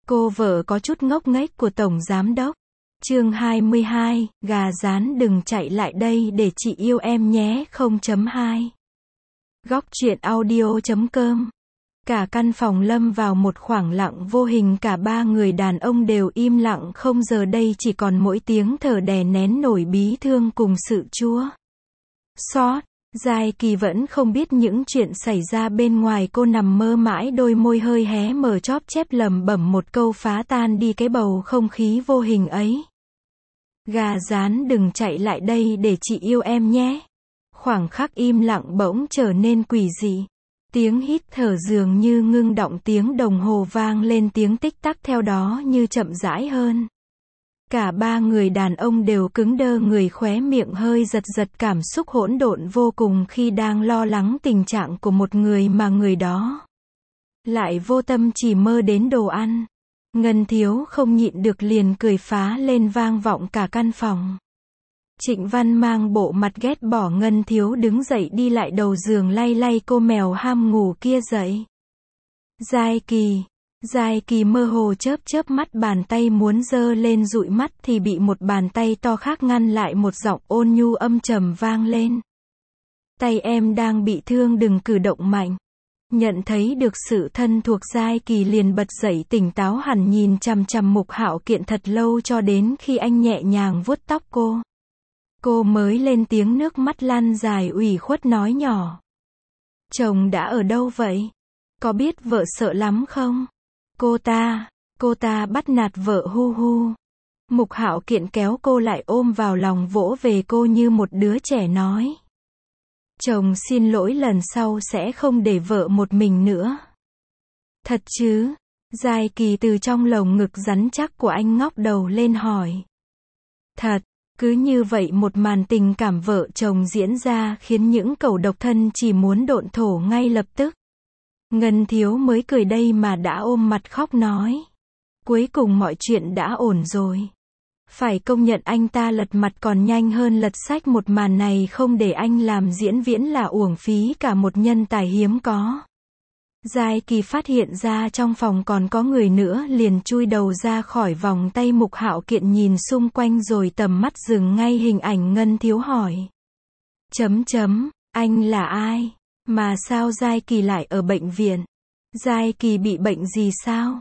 Cô vợ có chút ngốc nghếch của Tổng Giám Đốc. Chương 22, gà rán đừng chạy lại đây để chị yêu em nhé 0.2. Góc truyện audio.com. Cả căn phòng lâm vào một khoảng lặng vô hình, cả ba người đàn ông đều im lặng, không giờ đây chỉ còn mỗi tiếng thở đè nén nổi bí thương cùng sự chua xót. Giai Kỳ vẫn không biết những chuyện xảy ra bên ngoài, cô nằm mơ mãi, đôi môi hơi hé mở chóp chép lẩm bẩm một câu phá tan đi cái bầu không khí vô hình ấy. Gà rán đừng chạy lại đây để chị yêu em nhé. Khoảng khắc im lặng bỗng trở nên quỷ dị. Tiếng hít thở dường như ngưng động, tiếng đồng hồ vang lên, tiếng tích tắc theo đó như chậm rãi hơn. Cả ba người đàn ông đều cứng đơ người, khóe miệng hơi giật giật, cảm xúc hỗn độn vô cùng khi đang lo lắng tình trạng của một người mà người đó lại vô tâm chỉ mơ đến đồ ăn. Ngân Thiếu không nhịn được liền cười phá lên, vang vọng cả căn phòng. Trịnh Văn mang bộ mặt ghét bỏ Ngân Thiếu đứng dậy đi lại đầu giường, lay lay cô mèo ham ngủ kia dậy. Giai Kỳ mơ hồ chớp chớp mắt, bàn tay muốn giơ lên dụi mắt thì bị một bàn tay to khác ngăn lại, một giọng ôn nhu âm trầm vang lên. Tay em đang bị thương, đừng cử động mạnh. Nhận thấy được sự thân thuộc, Giai Kỳ liền bật dậy, tỉnh táo hẳn, nhìn chằm chằm Mục Hạo Kiện thật lâu cho đến khi anh nhẹ nhàng vuốt tóc cô. Cô mới lên tiếng, nước mắt lăn dài, ủy khuất nói nhỏ. Chồng đã ở đâu vậy? Có biết vợ sợ lắm không? Cô ta bắt nạt vợ hu hu. Mục Hạo Kiện kéo cô lại ôm vào lòng, vỗ về cô như một đứa trẻ nói. Chồng xin lỗi, lần sau sẽ không để vợ một mình nữa. Thật chứ? Giai Kỳ từ trong lồng ngực rắn chắc của anh ngóc đầu lên hỏi. Thật. Cứ như vậy một màn tình cảm vợ chồng diễn ra khiến những cẩu độc thân chỉ muốn độn thổ ngay lập tức. Ngân Thiếu mới cười đây mà đã ôm mặt khóc nói. Cuối cùng mọi chuyện đã ổn rồi. Phải công nhận anh ta lật mặt còn nhanh hơn lật sách, một màn này không để anh làm diễn viễn là uổng phí cả một nhân tài hiếm có. Giai Kỳ phát hiện ra trong phòng còn có người nữa, liền chui đầu ra khỏi vòng tay Mục Hạo Kiện, nhìn xung quanh rồi tầm mắt dừng ngay hình ảnh Ngân Thiếu hỏi. Anh là ai? Mà sao Giai Kỳ lại ở bệnh viện? Giai Kỳ bị bệnh gì sao?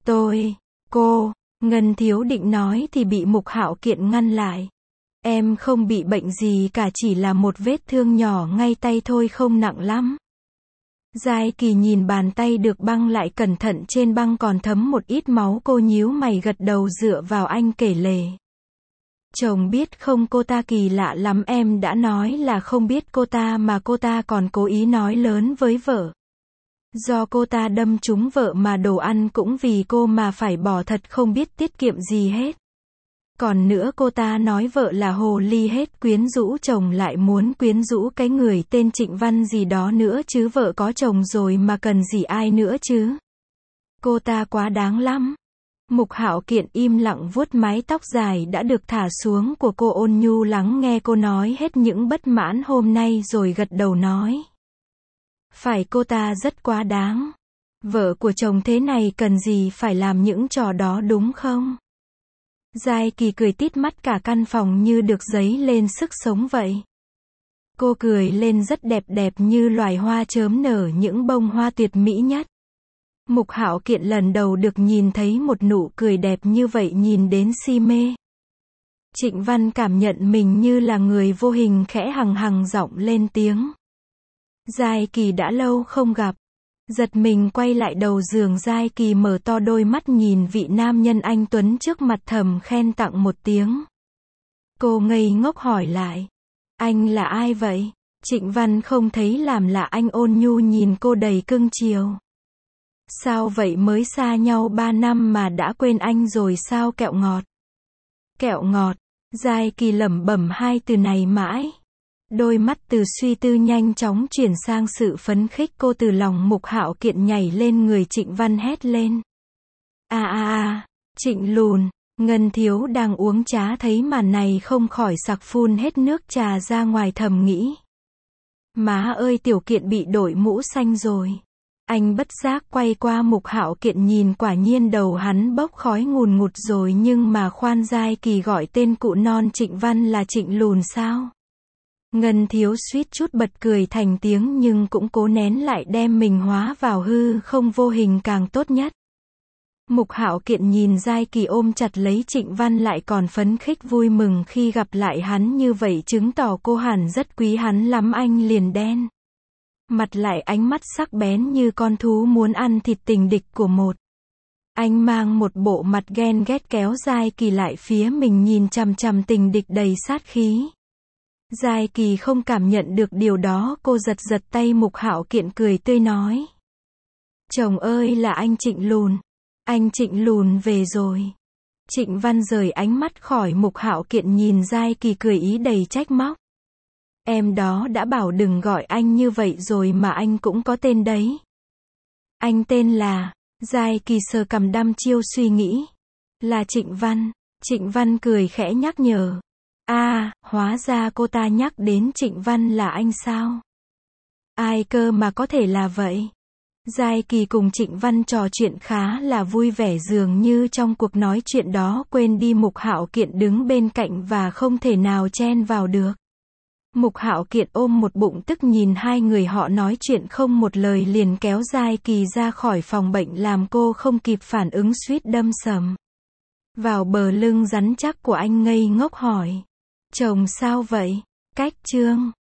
Ngân Thiếu định nói thì bị Mục Hạo Kiện ngăn lại. Em không bị bệnh gì cả, chỉ là một vết thương nhỏ ngay tay thôi, không nặng lắm. Giai Kỳ nhìn bàn tay được băng lại cẩn thận, trên băng còn thấm một ít máu, cô nhíu mày gật đầu dựa vào anh kể lể. Chồng biết không, cô ta kỳ lạ lắm, em đã nói là không biết cô ta mà cô ta còn cố ý nói lớn với vợ. Do cô ta đâm trúng vợ mà đồ ăn cũng vì cô mà phải bỏ, thật không biết tiết kiệm gì hết. Còn nữa cô ta nói vợ là hồ ly hết, quyến rũ chồng lại muốn quyến rũ cái người tên Trịnh Văn gì đó nữa chứ, vợ có chồng rồi mà cần gì ai nữa chứ. Cô ta quá đáng lắm. Mục Hạo Kiện im lặng vuốt mái tóc dài đã được thả xuống của cô, ôn nhu lắng nghe cô nói hết những bất mãn hôm nay rồi gật đầu nói. Phải, cô ta rất quá đáng. Vợ của chồng thế này cần gì phải làm những trò đó đúng không? Giai Kỳ cười tít mắt, cả căn phòng như được dấy lên sức sống vậy. Cô cười lên rất đẹp, đẹp như loài hoa chớm nở những bông hoa tuyệt mỹ nhất. Mục Hạo Kiện lần đầu được nhìn thấy một nụ cười đẹp như vậy, nhìn đến si mê. Trịnh Văn cảm nhận mình như là người vô hình, khẽ hằng giọng lên tiếng. Giai Kỳ đã lâu không gặp. Giật mình quay lại đầu giường, Giai Kỳ mở to đôi mắt nhìn vị nam nhân anh tuấn trước mặt, thầm khen tặng một tiếng. Cô ngây ngốc hỏi lại. Anh là ai vậy? Trịnh Văn không thấy làm lạ, anh ôn nhu nhìn cô đầy cưng chiều. Sao vậy, mới xa nhau 3 năm mà đã quên anh rồi sao? Kẹo ngọt. Kẹo ngọt. Giai Kỳ lẩm bẩm hai từ này mãi. Đôi mắt từ suy tư nhanh chóng chuyển sang sự phấn khích, cô từ lòng Mục Hạo Kiện nhảy lên người Trịnh Văn hét lên. Trịnh lùn. Ngân Thiếu đang uống trà thấy màn này không khỏi sặc phun hết nước trà ra ngoài, thầm nghĩ. Má ơi, tiểu Kiện bị đổi mũ xanh rồi. Anh bất giác quay qua Mục Hạo Kiện nhìn, quả nhiên đầu hắn bốc khói ngùn ngụt rồi, nhưng mà khoan, Giai Kỳ gọi tên cụ non Trịnh Văn là Trịnh Lùn sao? Ngân Thiếu suýt chút bật cười thành tiếng nhưng cũng cố nén lại, đem mình hóa vào hư không vô hình càng tốt nhất. Mục Hạo Kiện nhìn Giai Kỳ ôm chặt lấy Trịnh Văn, lại còn phấn khích vui mừng khi gặp lại hắn như vậy, chứng tỏ cô hẳn rất quý hắn lắm. Anh liền đen mặt lại, ánh mắt sắc bén như con thú muốn ăn thịt tình địch của một. Anh mang một bộ mặt ghen ghét kéo Giai Kỳ lại phía mình, nhìn chằm chằm tình địch đầy sát khí. Giai Kỳ không cảm nhận được điều đó, cô giật giật tay Mục Hạo Kiện, cười tươi nói: Chồng ơi, là anh Trịnh Lùn. Anh Trịnh Lùn về rồi. Trịnh Văn rời ánh mắt khỏi Mục Hạo Kiện, nhìn Giai Kỳ cười ý đầy trách móc. Em đó đã bảo đừng gọi anh như vậy rồi mà, anh cũng có tên đấy. Anh tên là... Giai Kỳ sờ cằm đăm chiêu suy nghĩ. Là Trịnh Văn. Trịnh Văn cười khẽ nhắc nhở. Hóa ra cô ta nhắc đến Trịnh Văn là anh sao? Ai cơ mà có thể là vậy? Giai Kỳ cùng Trịnh Văn trò chuyện khá là vui vẻ, dường như trong cuộc nói chuyện đó quên đi Mục Hạo Kiện đứng bên cạnh và không thể nào chen vào được. Mục Hạo Kiện ôm một bụng tức nhìn hai người họ nói chuyện không một lời, liền kéo Giai Kỳ ra khỏi phòng bệnh, làm cô không kịp phản ứng suýt đâm sầm vào bờ lưng rắn chắc của anh, ngây ngốc hỏi: Chồng sao vậy? Cách Trương.